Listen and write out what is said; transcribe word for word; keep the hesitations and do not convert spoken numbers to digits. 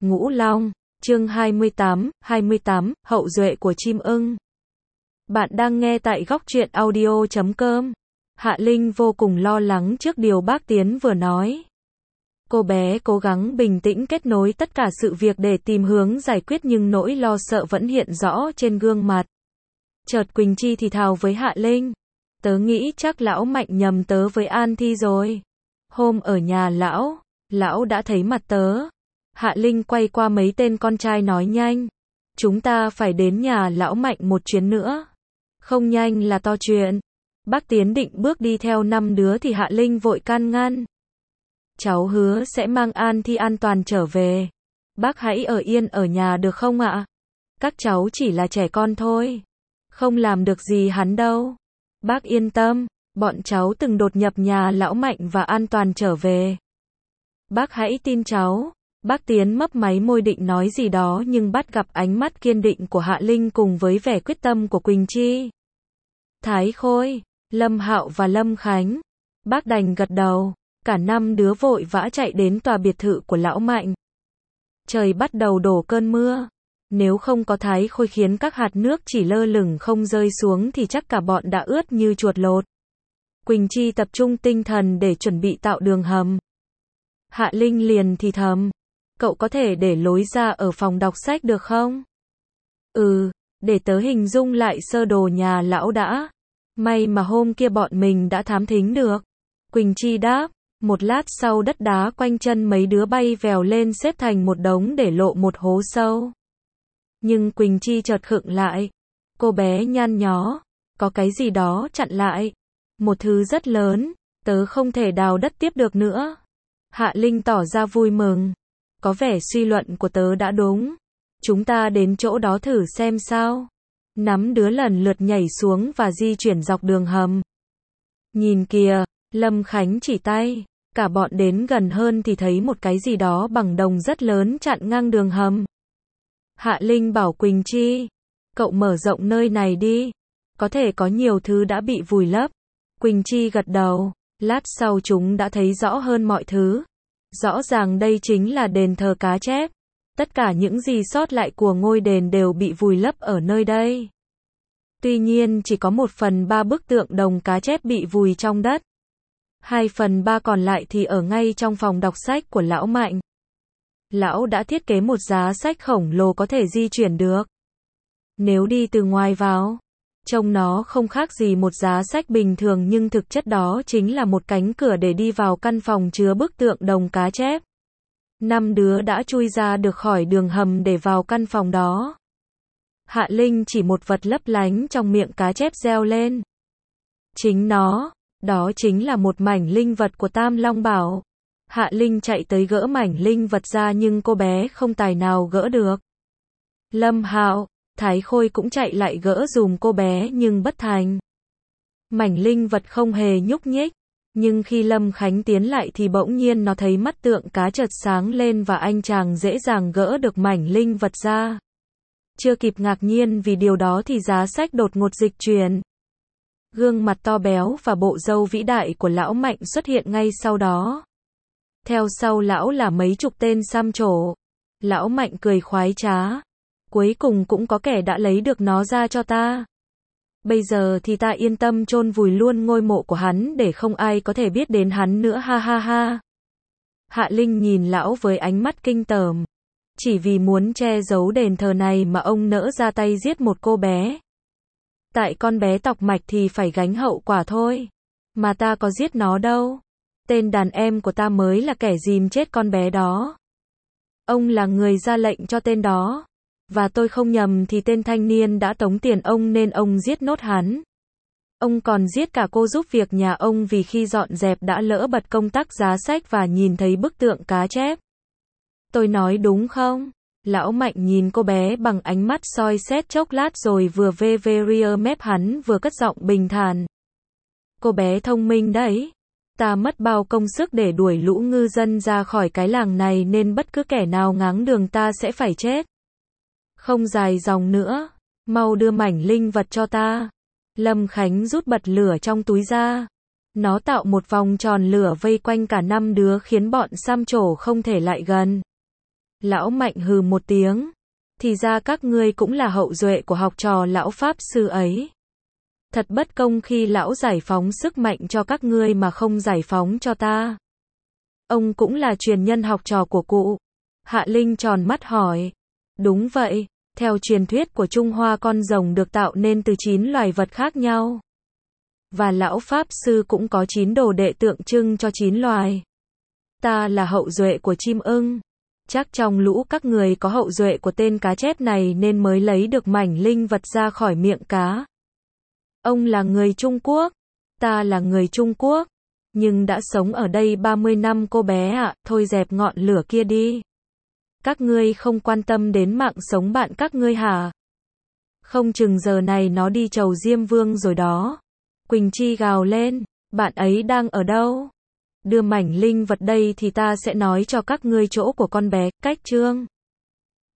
Ngũ Long, chương hai mươi tám, hai mươi tám, hậu duệ của chim ưng. Bạn đang nghe tại góc truyện audio chấm com. Hạ Linh vô cùng lo lắng trước điều bác Tiến vừa nói. Cô bé cố gắng bình tĩnh kết nối tất cả sự việc để tìm hướng giải quyết, nhưng nỗi lo sợ vẫn hiện rõ trên gương mặt. Chợt Quỳnh Chi thì thào với Hạ Linh. Tớ nghĩ chắc lão Mạnh nhầm tớ với An Thi rồi. Hôm ở nhà lão, lão đã thấy mặt tớ. Hạ Linh quay qua mấy tên con trai nói nhanh. Chúng ta phải đến nhà lão Mạnh một chuyến nữa. Không nhanh là to chuyện. Bác Tiến định bước đi theo năm đứa thì Hạ Linh vội can ngăn. Cháu hứa sẽ mang An Thi an toàn trở về. Bác hãy ở yên ở nhà được không ạ? Các cháu chỉ là trẻ con thôi. Không làm được gì hắn đâu. Bác yên tâm, bọn cháu từng đột nhập nhà lão Mạnh và an toàn trở về. Bác hãy tin cháu. Bác Tiến mấp máy môi định nói gì đó nhưng bắt gặp ánh mắt kiên định của Hạ Linh cùng với vẻ quyết tâm của Quỳnh Chi. Thái Khôi, Lâm Hạo và Lâm Khánh. Bác đành gật đầu. Cả năm đứa vội vã chạy đến tòa biệt thự của lão Mạnh. Trời bắt đầu đổ cơn mưa. Nếu không có Thái Khôi khiến các hạt nước chỉ lơ lửng không rơi xuống thì chắc cả bọn đã ướt như chuột lột. Quỳnh Chi tập trung tinh thần để chuẩn bị tạo đường hầm. Hạ Linh liền thì thầm. Cậu có thể để lối ra ở phòng đọc sách được không? Ừ, để tớ hình dung lại sơ đồ nhà lão đã. May mà hôm kia bọn mình đã thám thính được. Quỳnh Chi đáp. Một lát sau đất đá quanh chân mấy đứa bay vèo lên xếp thành một đống để lộ một hố sâu. Nhưng Quỳnh Chi chợt khựng lại. Cô bé nhăn nhó. Có cái gì đó chặn lại. Một thứ rất lớn. Tớ không thể đào đất tiếp được nữa. Hạ Linh tỏ ra vui mừng. Có vẻ suy luận của tớ đã đúng. Chúng ta đến chỗ đó thử xem sao. Nắm đứa lần lượt nhảy xuống và di chuyển dọc đường hầm. Nhìn kìa, Lâm Khánh chỉ tay. Cả bọn đến gần hơn thì thấy một cái gì đó bằng đồng rất lớn chặn ngang đường hầm. Hạ Linh bảo Quỳnh Chi. Cậu mở rộng nơi này đi. Có thể có nhiều thứ đã bị vùi lấp. Quỳnh Chi gật đầu. Lát sau chúng đã thấy rõ hơn mọi thứ. Rõ ràng đây chính là đền thờ cá chép. Tất cả những gì sót lại của ngôi đền đều bị vùi lấp ở nơi đây. Tuy nhiên chỉ có một phần ba bức tượng đồng cá chép bị vùi trong đất. Hai phần ba còn lại thì ở ngay trong phòng đọc sách của lão Mạnh. Lão đã thiết kế một giá sách khổng lồ có thể di chuyển được. Nếu đi từ ngoài vào, trông nó không khác gì một giá sách bình thường nhưng thực chất đó chính là một cánh cửa để đi vào căn phòng chứa bức tượng đồng cá chép. Năm đứa đã chui ra được khỏi đường hầm để vào căn phòng đó. Hạ Linh chỉ một vật lấp lánh trong miệng cá chép reo lên. Chính nó, đó chính là một mảnh linh vật của Tam Long Bảo. Hạ Linh chạy tới gỡ mảnh linh vật ra nhưng cô bé không tài nào gỡ được. Lâm Hạo, Thái Khôi cũng chạy lại gỡ dùm cô bé nhưng bất thành. Mảnh linh vật không hề nhúc nhích. Nhưng khi Lâm Khánh tiến lại thì bỗng nhiên nó thấy mắt tượng cá chợt sáng lên và anh chàng dễ dàng gỡ được mảnh linh vật ra. Chưa kịp ngạc nhiên vì điều đó thì giá sách đột ngột dịch chuyển. Gương mặt to béo và bộ râu vĩ đại của lão Mạnh xuất hiện ngay sau đó. Theo sau lão là mấy chục tên xăm trổ. Lão Mạnh cười khoái trá. Cuối cùng cũng có kẻ đã lấy được nó ra cho ta. Bây giờ thì ta yên tâm chôn vùi luôn ngôi mộ của hắn để không ai có thể biết đến hắn nữa, ha ha ha. Hạ Linh nhìn lão với ánh mắt kinh tởm. Chỉ vì muốn che giấu đền thờ này mà ông nỡ ra tay giết một cô bé. Tại con bé tọc mạch thì phải gánh hậu quả thôi. Mà ta có giết nó đâu. Tên đàn em của ta mới là kẻ dìm chết con bé đó. Ông là người ra lệnh cho tên đó. Và tôi không nhầm thì tên thanh niên đã tống tiền ông nên ông giết nốt hắn. Ông còn giết cả cô giúp việc nhà ông vì khi dọn dẹp đã lỡ bật công tắc giá sách và nhìn thấy bức tượng cá chép. Tôi nói đúng không? Lão Mạnh nhìn cô bé bằng ánh mắt soi xét chốc lát rồi vừa vê vê ria mép hắn vừa cất giọng bình thản. Cô bé thông minh đấy. Ta mất bao công sức để đuổi lũ ngư dân ra khỏi cái làng này nên bất cứ kẻ nào ngáng đường ta sẽ phải chết. Không dài dòng nữa. Mau đưa mảnh linh vật cho ta. Lâm Khánh rút bật lửa trong túi ra. Nó tạo một vòng tròn lửa vây quanh cả năm đứa khiến bọn xăm trổ không thể lại gần. Lão Mạnh hừ một tiếng. Thì ra các ngươi cũng là hậu duệ của học trò lão Pháp Sư ấy. Thật bất công khi lão giải phóng sức mạnh cho các ngươi mà không giải phóng cho ta. Ông cũng là truyền nhân học trò của cụ. Hạ Linh tròn mắt hỏi. Đúng vậy, theo truyền thuyết của Trung Hoa con rồng được tạo nên từ chín loài vật khác nhau. Và lão Pháp Sư cũng có chín đồ đệ tượng trưng cho chín loài. Ta là hậu duệ của chim ưng. Chắc trong lũ các người có hậu duệ của tên cá chép này nên mới lấy được mảnh linh vật ra khỏi miệng cá. Ông là người Trung Quốc. Ta là người Trung Quốc. Nhưng đã sống ở đây ba mươi năm cô bé ạ, thôi dẹp ngọn lửa kia đi. Các ngươi không quan tâm đến mạng sống bạn các ngươi hả? Không chừng giờ này nó đi chầu Diêm Vương rồi đó. Quỳnh Chi gào lên, bạn ấy đang ở đâu? Đưa mảnh linh vật đây thì ta sẽ nói cho các ngươi chỗ của con bé, cách chương.